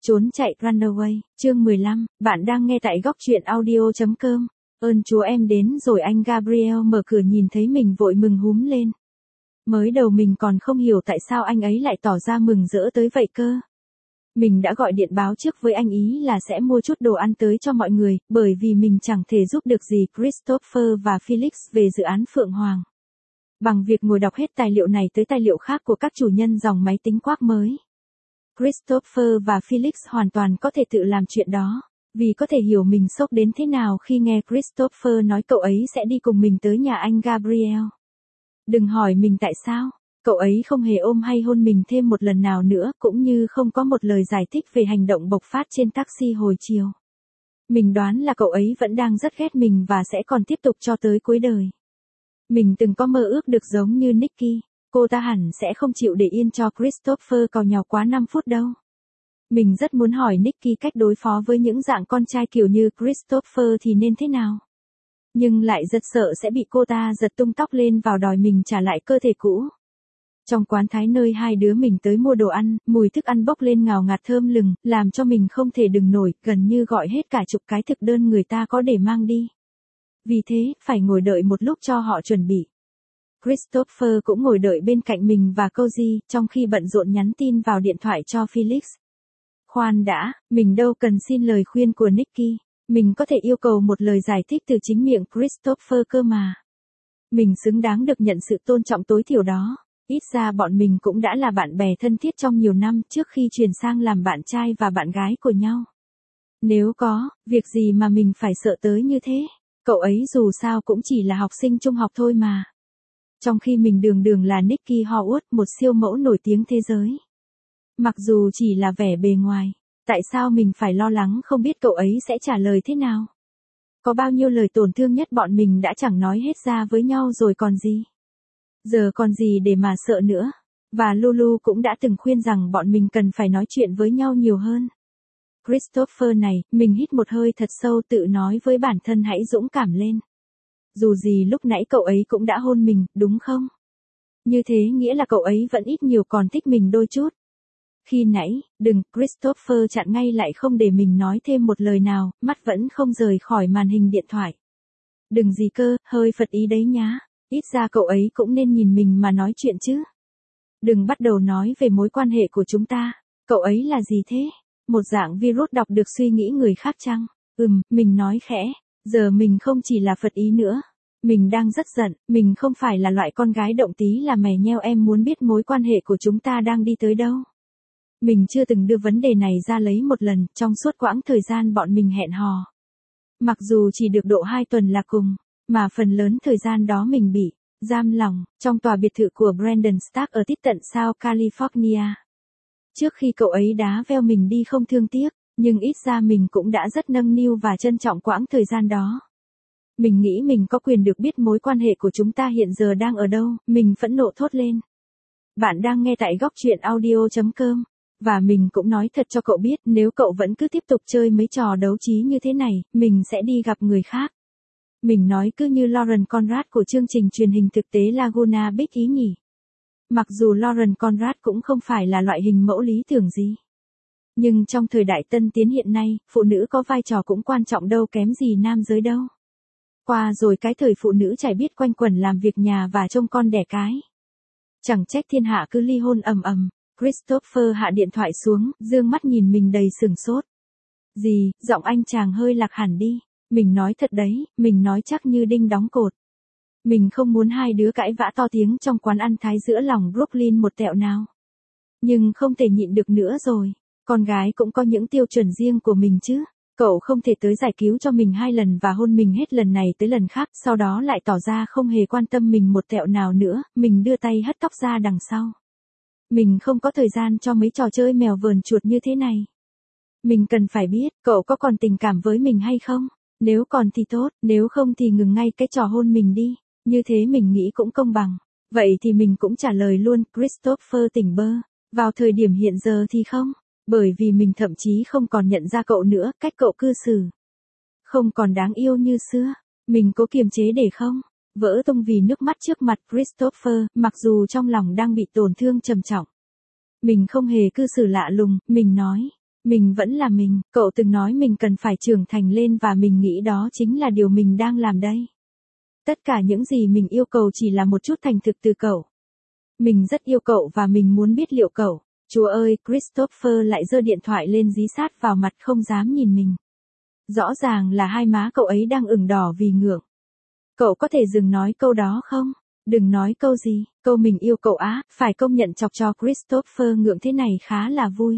Trốn chạy Runaway, chương 15, bạn đang nghe tại góc truyện audio.com. Ơn Chúa em đến rồi, anh Gabriel mở cửa nhìn thấy mình vội mừng húm lên. Mới đầu mình còn không hiểu tại sao anh ấy lại tỏ ra mừng rỡ tới vậy cơ. Mình đã gọi điện báo trước với anh ý là sẽ mua chút đồ ăn tới cho mọi người, bởi vì mình chẳng thể giúp được gì Christopher và Felix về dự án Phượng Hoàng. Bằng việc ngồi đọc hết tài liệu này tới tài liệu khác của các chủ nhân dòng máy tính Quark mới. Christopher và Felix hoàn toàn có thể tự làm chuyện đó, vì có thể hiểu mình sốc đến thế nào khi nghe Christopher nói cậu ấy sẽ đi cùng mình tới nhà anh Gabriel. Đừng hỏi mình tại sao, cậu ấy không hề ôm hay hôn mình thêm một lần nào nữa, cũng như không có một lời giải thích về hành động bộc phát trên taxi hồi chiều. Mình đoán là cậu ấy vẫn đang rất ghét mình và sẽ còn tiếp tục cho tới cuối đời. Mình từng có mơ ước được giống như Nikki. Cô ta hẳn sẽ không chịu để yên cho Christopher càu nhàu quá 5 phút đâu. Mình rất muốn hỏi Nikki cách đối phó với những dạng con trai kiểu như Christopher thì nên thế nào. Nhưng lại rất sợ sẽ bị cô ta giật tung tóc lên vào đòi mình trả lại cơ thể cũ. Trong quán Thái nơi hai đứa mình tới mua đồ ăn, mùi thức ăn bốc lên ngào ngạt thơm lừng, làm cho mình không thể đừng nổi, gần như gọi hết cả chục cái thực đơn người ta có để mang đi. Vì thế, phải ngồi đợi một lúc cho họ chuẩn bị. Christopher cũng ngồi đợi bên cạnh mình và Cozy, trong khi bận rộn nhắn tin vào điện thoại cho Felix. Khoan đã, mình đâu cần xin lời khuyên của Nikki. Mình có thể yêu cầu một lời giải thích từ chính miệng Christopher cơ mà. Mình xứng đáng được nhận sự tôn trọng tối thiểu đó. Ít ra bọn mình cũng đã là bạn bè thân thiết trong nhiều năm trước khi chuyển sang làm bạn trai và bạn gái của nhau. Nếu có, việc gì mà mình phải sợ tới như thế? Cậu ấy dù sao cũng chỉ là học sinh trung học thôi mà. Trong khi mình đường là Nikki Howard, một siêu mẫu nổi tiếng thế giới. Mặc dù chỉ là vẻ bề ngoài, tại sao mình phải lo lắng không biết cậu ấy sẽ trả lời thế nào? Có bao nhiêu lời tổn thương nhất bọn mình đã chẳng nói hết ra với nhau rồi còn gì? Giờ còn gì để mà sợ nữa? Và Lulu cũng đã từng khuyên rằng bọn mình cần phải nói chuyện với nhau nhiều hơn. Christopher này, mình hít một hơi thật sâu tự nói với bản thân hãy dũng cảm lên. Dù gì lúc nãy cậu ấy cũng đã hôn mình, đúng không? Như thế nghĩa là cậu ấy vẫn ít nhiều còn thích mình đôi chút. Khi nãy, đừng, Christopher chặn ngay lại không để mình nói thêm một lời nào, mắt vẫn không rời khỏi màn hình điện thoại. Đừng gì cơ, hơi phật ý đấy nhá, ít ra cậu ấy cũng nên nhìn mình mà nói chuyện chứ. Đừng bắt đầu nói về mối quan hệ của chúng ta, cậu ấy là gì thế? Một dạng virus đọc được suy nghĩ người khác chăng? Mình nói khẽ, giờ mình không chỉ là phật ý nữa. Mình đang rất giận, mình không phải là loại con gái động tí là mè nheo em muốn biết mối quan hệ của chúng ta đang đi tới đâu. Mình chưa từng đưa vấn đề này ra lấy một lần trong suốt quãng thời gian bọn mình hẹn hò. Mặc dù chỉ được độ 2 tuần là cùng, mà phần lớn thời gian đó mình bị giam lỏng trong tòa biệt thự của Brandon Stark ở tít tận South California. Trước khi cậu ấy đá veo mình đi không thương tiếc, nhưng ít ra mình cũng đã rất nâng niu và trân trọng quãng thời gian đó. Mình nghĩ mình có quyền được biết mối quan hệ của chúng ta hiện giờ đang ở đâu, mình phẫn nộ thốt lên. Bạn đang nghe tại góc truyện audio.com, và mình cũng nói thật cho cậu biết nếu cậu vẫn cứ tiếp tục chơi mấy trò đấu trí như thế này, mình sẽ đi gặp người khác. Mình nói cứ như Lauren Conrad của chương trình truyền hình thực tế Laguna Beach ý nhỉ. Mặc dù Lauren Conrad cũng không phải là loại hình mẫu lý tưởng gì. Nhưng trong thời đại tân tiến hiện nay, phụ nữ có vai trò cũng quan trọng đâu kém gì nam giới đâu. Qua rồi cái thời phụ nữ chả biết quanh quẩn làm việc nhà và trông con đẻ cái. Chẳng trách thiên hạ cứ ly hôn ầm ầm. Christopher hạ điện thoại xuống, dương mắt nhìn mình đầy sừng sốt. Gì, giọng anh chàng hơi lạc hẳn đi. Mình nói thật đấy, mình nói chắc như đinh đóng cột. Mình không muốn hai đứa cãi vã to tiếng trong quán ăn Thái giữa lòng Brooklyn một tẹo nào. Nhưng không thể nhịn được nữa rồi. Con gái cũng có những tiêu chuẩn riêng của mình chứ. Cậu không thể tới giải cứu cho mình 2 lần và hôn mình hết lần này tới lần khác, sau đó lại tỏ ra không hề quan tâm mình một tẹo nào nữa, mình đưa tay hất tóc ra đằng sau. Mình không có thời gian cho mấy trò chơi mèo vờn chuột như thế này. Mình cần phải biết, cậu có còn tình cảm với mình hay không? Nếu còn thì tốt, nếu không thì ngừng ngay cái trò hôn mình đi. Như thế mình nghĩ cũng công bằng. Vậy thì mình cũng trả lời luôn, Christopher tỉnh bơ. Vào thời điểm hiện giờ thì không. Bởi vì mình thậm chí không còn nhận ra cậu nữa, cách cậu cư xử không còn đáng yêu như xưa. Mình cố kiềm chế để không vỡ tung vì nước mắt trước mặt Christopher, mặc dù trong lòng đang bị tổn thương trầm trọng. Mình không hề cư xử lạ lùng, mình nói. Mình vẫn là mình, cậu từng nói mình cần phải trưởng thành lên và mình nghĩ đó chính là điều mình đang làm đây. Tất cả những gì mình yêu cầu chỉ là một chút thành thực từ cậu. Mình rất yêu cậu và mình muốn biết liệu cậu. Chúa ơi, Christopher lại giơ điện thoại lên dí sát vào mặt không dám nhìn mình. Rõ ràng là hai má cậu ấy đang ửng đỏ vì ngượng. Cậu có thể dừng nói câu đó không? Đừng nói câu gì, câu mình yêu cậu á, phải công nhận chọc cho Christopher ngượng thế này khá là vui.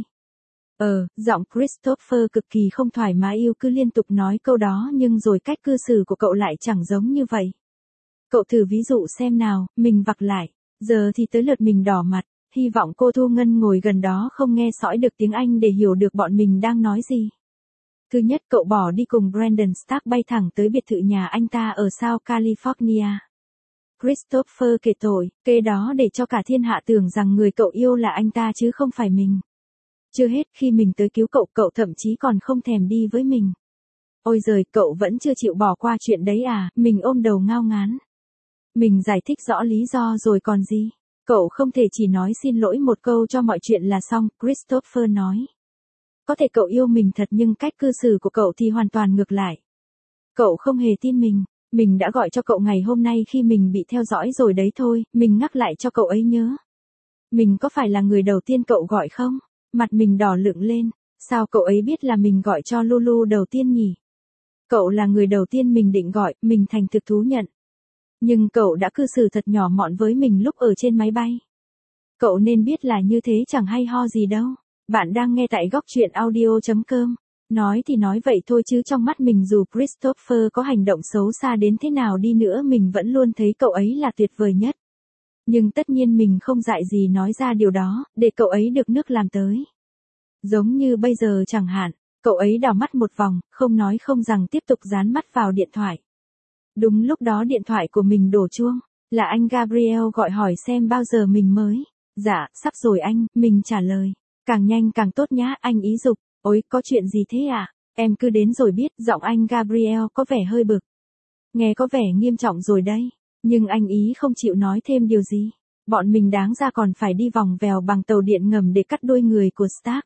Giọng Christopher cực kỳ không thoải mái yêu cứ liên tục nói câu đó nhưng rồi cách cư xử của cậu lại chẳng giống như vậy. Cậu thử ví dụ xem nào, mình vặc lại. Giờ thì tới lượt mình đỏ mặt, hy vọng cô Thu Ngân ngồi gần đó không nghe sõi được tiếng Anh để hiểu được bọn mình đang nói gì. Thứ nhất, cậu bỏ đi cùng Brandon Stark bay thẳng tới biệt thự nhà anh ta ở South California. Christopher kể tội, kê đó để cho cả thiên hạ tưởng rằng người cậu yêu là anh ta chứ không phải mình. Chưa hết, khi mình tới cứu cậu, cậu thậm chí còn không thèm đi với mình. Ôi giời, cậu vẫn chưa chịu bỏ qua chuyện đấy à, mình ôm đầu ngao ngán. Mình giải thích rõ lý do rồi còn gì. Cậu không thể chỉ nói xin lỗi một câu cho mọi chuyện là xong, Christopher nói. Có thể cậu yêu mình thật nhưng cách cư xử của cậu thì hoàn toàn ngược lại. Cậu không hề tin mình đã gọi cho cậu ngày hôm nay khi mình bị theo dõi rồi đấy thôi, mình nhắc lại cho cậu ấy nhớ. Mình có phải là người đầu tiên cậu gọi không? Mặt mình đỏ lựng lên, sao cậu ấy biết là mình gọi cho Lulu đầu tiên nhỉ? Cậu là người đầu tiên mình định gọi, mình thành thực thú nhận. Nhưng cậu đã cư xử thật nhỏ mọn với mình lúc ở trên máy bay. Cậu nên biết là như thế chẳng hay ho gì đâu. Bạn đang nghe tại góc truyện audio.com. Nói thì nói vậy thôi chứ trong mắt mình dù Christopher có hành động xấu xa đến thế nào đi nữa mình vẫn luôn thấy cậu ấy là tuyệt vời nhất. Nhưng tất nhiên mình không dại gì nói ra điều đó, để cậu ấy được nước làm tới. Giống như bây giờ chẳng hạn, cậu ấy đảo mắt một vòng, không nói không rằng tiếp tục dán mắt vào điện thoại. Đúng lúc đó điện thoại của mình đổ chuông, là anh Gabriel gọi hỏi xem bao giờ mình mới. Dạ, sắp rồi anh, mình trả lời. Càng nhanh càng tốt nhá, anh ý dục. Ôi, có chuyện gì thế à? Em cứ đến rồi biết, giọng anh Gabriel có vẻ hơi bực. Nghe có vẻ nghiêm trọng rồi đây. Nhưng anh ý không chịu nói thêm điều gì. Bọn mình đáng ra còn phải đi vòng vèo bằng tàu điện ngầm để cắt đuôi người của Stark.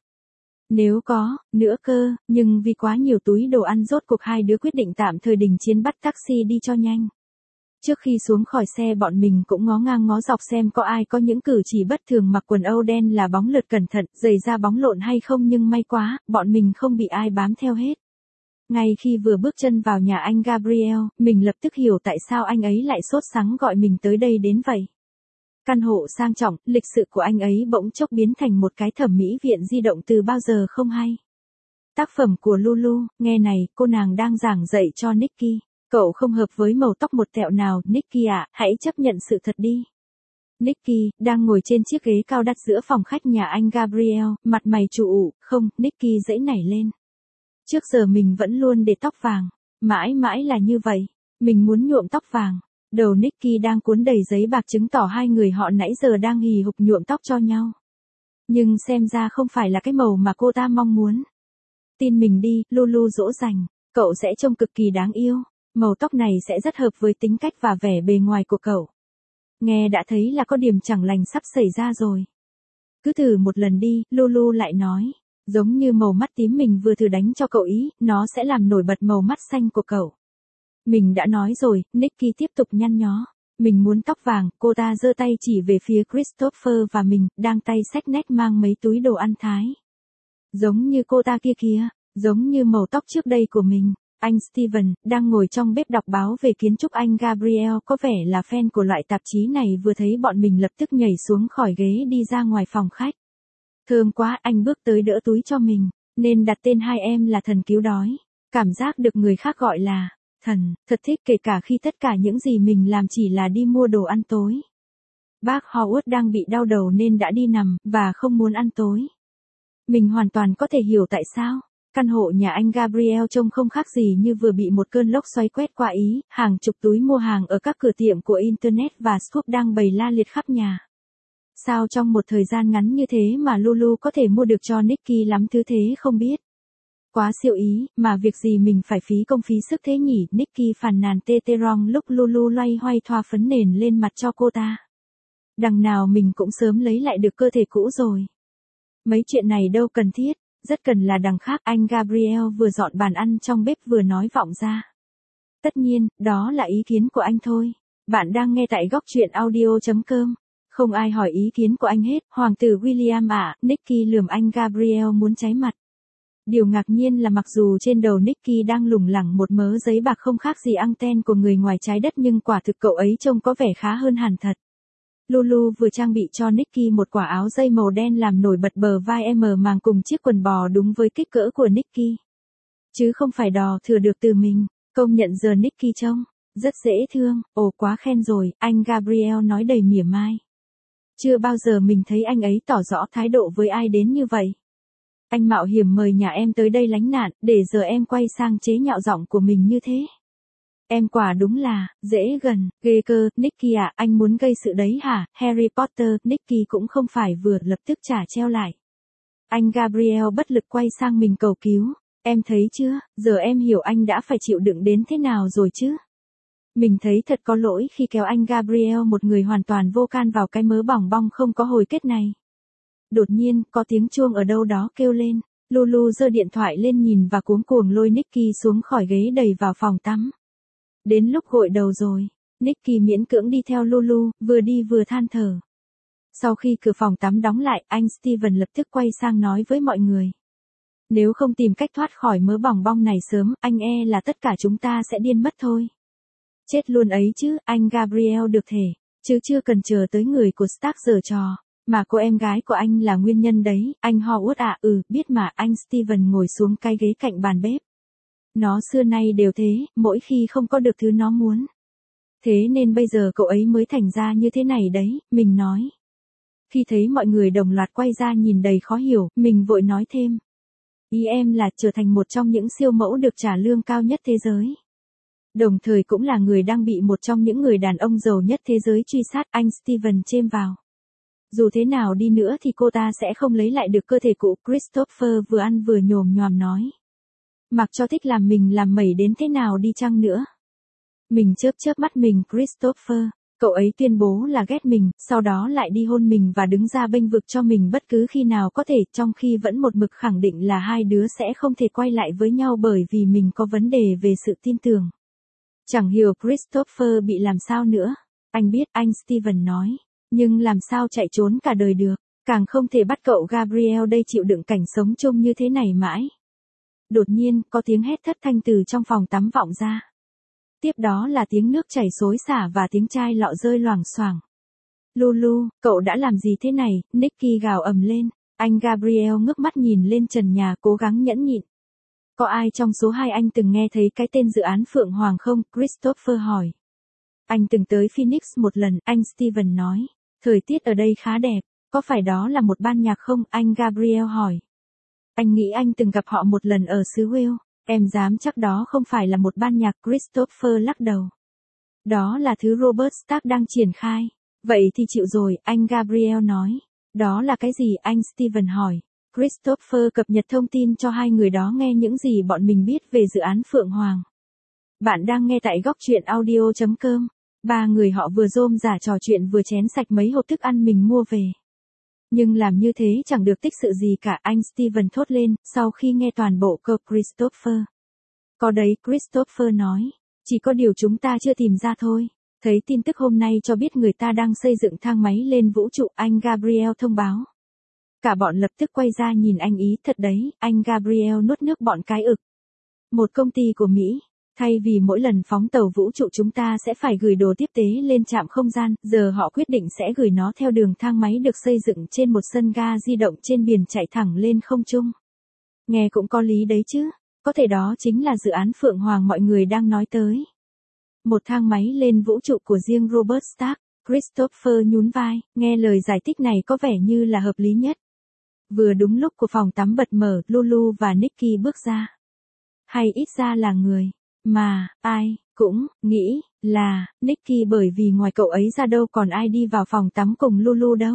Nếu có, nữa cơ, nhưng vì quá nhiều túi đồ ăn rốt cuộc hai đứa quyết định tạm thời đình chiến bắt taxi đi cho nhanh. Trước khi xuống khỏi xe bọn mình cũng ngó ngang ngó dọc xem có ai có những cử chỉ bất thường mặc quần âu đen là bóng lượt cẩn thận, giày da bóng lộn hay không nhưng may quá, bọn mình không bị ai bám theo hết. Ngay khi vừa bước chân vào nhà anh Gabriel, mình lập tức hiểu tại sao anh ấy lại sốt sắng gọi mình tới đây đến vậy. Căn hộ sang trọng, lịch sự của anh ấy bỗng chốc biến thành một cái thẩm mỹ viện di động từ bao giờ không hay. Tác phẩm của Lulu, nghe này, cô nàng đang giảng dạy cho Nicky. Cậu không hợp với màu tóc một tẹo nào, Nicky ạ, hãy chấp nhận sự thật đi. Nicky, đang ngồi trên chiếc ghế cao đắt giữa phòng khách nhà anh Gabriel, mặt mày trù ủ, không, Nicky giãy nảy lên. Trước giờ mình vẫn luôn để tóc vàng, mãi mãi là như vậy, mình muốn nhuộm tóc vàng. Đầu Nicky đang cuốn đầy giấy bạc chứng tỏ hai người họ nãy giờ đang hì hục nhuộm tóc cho nhau. Nhưng xem ra không phải là cái màu mà cô ta mong muốn. Tin mình đi, Lulu dỗ dành, cậu sẽ trông cực kỳ đáng yêu. Màu tóc này sẽ rất hợp với tính cách và vẻ bề ngoài của cậu. Nghe đã thấy là có điểm chẳng lành sắp xảy ra rồi. Cứ thử một lần đi, Lulu lại nói. Giống như màu mắt tím mình vừa thử đánh cho cậu ý, nó sẽ làm nổi bật màu mắt xanh của cậu. Mình đã nói rồi, Nicky tiếp tục nhăn nhó. Mình muốn tóc vàng, cô ta giơ tay chỉ về phía Christopher và mình, đang tay xách nách mang mấy túi đồ ăn Thái. Giống như cô ta kia kìa, giống như màu tóc trước đây của mình. Anh Steven, đang ngồi trong bếp đọc báo về kiến trúc anh Gabriel có vẻ là fan của loại tạp chí này vừa thấy bọn mình lập tức nhảy xuống khỏi ghế đi ra ngoài phòng khách. Thơm quá, anh bước tới đỡ túi cho mình, nên đặt tên hai em là thần cứu đói. Cảm giác được người khác gọi là thần, thật thích kể cả khi tất cả những gì mình làm chỉ là đi mua đồ ăn tối. Bác Howard đang bị đau đầu nên đã đi nằm, và không muốn ăn tối. Mình hoàn toàn có thể hiểu tại sao. Căn hộ nhà anh Gabriel trông không khác gì như vừa bị một cơn lốc xoáy quét qua Ý, hàng chục túi mua hàng ở các cửa tiệm của Internet và Scoop đang bày la liệt khắp nhà. Sao trong một thời gian ngắn như thế mà Lulu có thể mua được cho Nicky lắm thứ thế không biết. Quá siêu ý, mà việc gì mình phải phí công phí sức thế nhỉ, Nicky phàn nàn tê tê rong lúc Lulu loay hoay thoa phấn nền lên mặt cho cô ta. Đằng nào mình cũng sớm lấy lại được cơ thể cũ rồi. Mấy chuyện này đâu cần thiết. Rất cần là đằng khác, anh Gabriel vừa dọn bàn ăn trong bếp vừa nói vọng ra. Tất nhiên, đó là ý kiến của anh thôi. Bạn đang nghe tại góc truyện audio.com. Không ai hỏi ý kiến của anh hết, Hoàng tử William ạ, Nicky lườm anh Gabriel muốn cháy mặt. Điều ngạc nhiên là mặc dù trên đầu Nicky đang lủng lẳng một mớ giấy bạc không khác gì anten của người ngoài trái đất nhưng quả thực cậu ấy trông có vẻ khá hơn hẳn thật. Lulu vừa trang bị cho Nicky một quả áo dây màu đen làm nổi bật bờ vai màng cùng chiếc quần bò đúng với kích cỡ của Nicky. Chứ không phải đò thừa được từ mình, công nhận giờ Nicky trông rất dễ thương, ồ quá khen rồi, anh Gabriel nói đầy mỉa mai. Chưa bao giờ mình thấy anh ấy tỏ rõ thái độ với ai đến như vậy. Anh mạo hiểm mời nhà em tới đây lánh nạn, để giờ em quay sang chế nhạo giọng của mình như thế. Em quả đúng là, dễ gần, ghê cơ, Nicky à, anh muốn gây sự đấy hả, Harry Potter, Nicky cũng không phải vừa lập tức trả treo lại. Anh Gabriel bất lực quay sang mình cầu cứu, em thấy chưa, giờ em hiểu anh đã phải chịu đựng đến thế nào rồi chứ. Mình thấy thật có lỗi khi kéo anh Gabriel một người hoàn toàn vô can vào cái mớ bỏng bong không có hồi kết này. Đột nhiên, có tiếng chuông ở đâu đó kêu lên, Lulu giơ điện thoại lên nhìn và cuống cuồng lôi Nicky xuống khỏi ghế đẩy vào phòng tắm. Đến lúc gội đầu rồi, Nicky miễn cưỡng đi theo Lulu, vừa đi vừa than thở. Sau khi cửa phòng tắm đóng lại, anh Steven lập tức quay sang nói với mọi người. Nếu không tìm cách thoát khỏi mớ bỏng bong này sớm, anh là tất cả chúng ta sẽ điên mất thôi. Chết luôn ấy chứ, anh Gabriel được thể, chứ chưa cần chờ tới người của Stark giở trò. Mà cô em gái của anh là nguyên nhân đấy, anh Howard ạ, biết mà, anh Steven ngồi xuống cái ghế cạnh bàn bếp. Nó xưa nay đều thế, mỗi khi không có được thứ nó muốn. Thế nên bây giờ cậu ấy mới thành ra như thế này đấy, mình nói. Khi thấy mọi người đồng loạt quay ra nhìn đầy khó hiểu, mình vội nói thêm. Ý em là trở thành một trong những siêu mẫu được trả lương cao nhất thế giới. Đồng thời cũng là người đang bị một trong những người đàn ông giàu nhất thế giới truy sát, anh Steven chêm vào. Dù thế nào đi nữa thì cô ta sẽ không lấy lại được cơ thể cũ, Christopher vừa ăn vừa nhồm nhoàm nói. Mặc cho thích làm mình làm mẩy đến thế nào đi chăng nữa. Mình chớp mắt mình Christopher, cậu ấy tuyên bố là ghét mình, sau đó lại đi hôn mình và đứng ra bênh vực cho mình bất cứ khi nào có thể, trong khi vẫn một mực khẳng định là hai đứa sẽ không thể quay lại với nhau bởi vì mình có vấn đề về sự tin tưởng. Chẳng hiểu Christopher bị làm sao nữa. Anh biết, anh Steven nói. Nhưng làm sao chạy trốn cả đời được, càng không thể bắt cậu Gabriel đây chịu đựng cảnh sống chung như thế này mãi. Đột nhiên, có tiếng hét thất thanh từ trong phòng tắm vọng ra. Tiếp đó là tiếng nước chảy xối xả và tiếng chai lọ rơi loảng xoảng. Lulu, cậu đã làm gì thế này, Nicky gào ầm lên. Anh Gabriel ngước mắt nhìn lên trần nhà cố gắng nhẫn nhịn. Có ai trong số hai anh từng nghe thấy cái tên dự án Phượng Hoàng không, Christopher hỏi. Anh từng tới Phoenix một lần, anh Steven nói. Thời tiết ở đây khá đẹp, có phải đó là một ban nhạc không, anh Gabriel hỏi. Anh nghĩ anh từng gặp họ một lần ở xứ Wales, em dám chắc đó không phải là một ban nhạc, Christopher lắc đầu. Đó là thứ Robert Stark đang triển khai. Vậy thì chịu rồi, anh Gabriel nói. Đó là cái gì, anh Steven hỏi. Christopher cập nhật thông tin cho hai người đó nghe những gì bọn mình biết về dự án Phượng Hoàng. Bạn đang nghe tại góc truyện audio.com. Ba người họ vừa rôm rả trò chuyện vừa chén sạch mấy hộp thức ăn mình mua về. Nhưng làm như thế chẳng được tích sự gì cả, anh Steven thốt lên, sau khi nghe toàn bộ câu Christopher. Có đấy, Christopher nói. Chỉ có điều chúng ta chưa tìm ra thôi. Thấy tin tức hôm nay cho biết người ta đang xây dựng thang máy lên vũ trụ, anh Gabriel thông báo. Cả bọn lập tức quay ra nhìn anh ý, thật đấy, anh Gabriel nuốt nước bọt cái ực. Một công ty của Mỹ. Thay vì mỗi lần phóng tàu vũ trụ chúng ta sẽ phải gửi đồ tiếp tế lên trạm không gian, giờ họ quyết định sẽ gửi nó theo đường thang máy được xây dựng trên một sân ga di động trên biển chạy thẳng lên không trung. Nghe cũng có lý đấy chứ, có thể đó chính là dự án Phượng Hoàng mọi người đang nói tới. Một thang máy lên vũ trụ của riêng Robert Stark, Christopher nhún vai, nghe lời giải thích này có vẻ như là hợp lý nhất. Vừa đúng lúc của phòng tắm bật mở, Lulu và Nicky bước ra. Hay ít ra là người mà ai cũng nghĩ là Nicky, bởi vì ngoài cậu ấy ra đâu còn ai đi vào phòng tắm cùng Lulu đâu.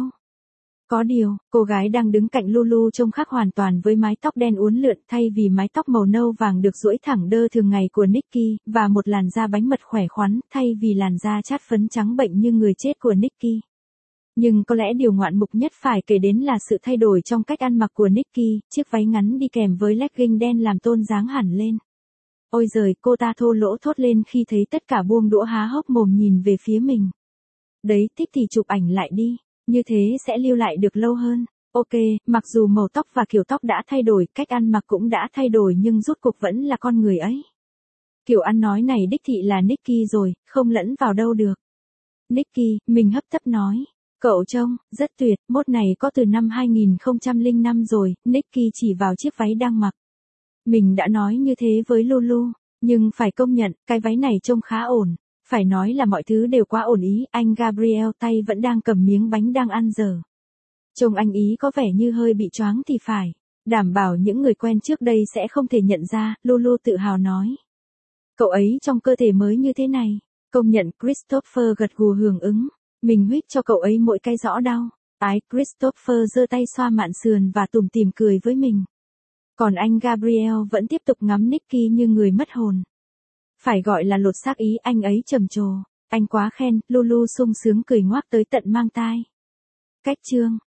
Có điều, cô gái đang đứng cạnh Lulu trông khác hoàn toàn với mái tóc đen uốn lượn, thay vì mái tóc màu nâu vàng được duỗi thẳng đơ thường ngày của Nicky, và một làn da bánh mật khỏe khoắn, thay vì làn da chát phấn trắng bệnh như người chết của Nicky. Nhưng có lẽ điều ngoạn mục nhất phải kể đến là sự thay đổi trong cách ăn mặc của Nicky, chiếc váy ngắn đi kèm với legging đen làm tôn dáng hẳn lên. Ôi giời, cô ta thô lỗ thốt lên khi thấy tất cả buông đũa há hốc mồm nhìn về phía mình. Đấy, thích thì chụp ảnh lại đi, như thế sẽ lưu lại được lâu hơn. Ok, mặc dù màu tóc và kiểu tóc đã thay đổi, cách ăn mặc cũng đã thay đổi nhưng rốt cuộc vẫn là con người ấy. Kiểu ăn nói này đích thị là Nicky rồi, không lẫn vào đâu được. Nicky, mình hấp tấp nói. Cậu trông, rất tuyệt, mốt này có từ năm 2005 rồi, Nicky chỉ vào chiếc váy đang mặc. Mình đã nói như thế với Lulu, nhưng phải công nhận, cái váy này trông khá ổn. Phải nói là mọi thứ đều quá ổn ý, anh Gabriel tay vẫn đang cầm miếng bánh đang ăn dở. Trông anh ý có vẻ như hơi bị choáng thì phải. Đảm bảo những người quen trước đây sẽ không thể nhận ra, Lulu tự hào nói. Cậu ấy trong cơ thể mới như thế này. Công nhận Christopher gật gù hưởng ứng. Mình huých cho cậu ấy mỗi cái rõ đau. Ái Christopher giơ tay xoa mạn sườn và tủm tỉm cười với mình. Còn anh Gabriel vẫn tiếp tục ngắm Nicky như người mất hồn. Phải gọi là lột xác ý, anh ấy trầm trồ. Anh quá khen, Lulu sung sướng cười ngoác tới tận mang tai. Cách chương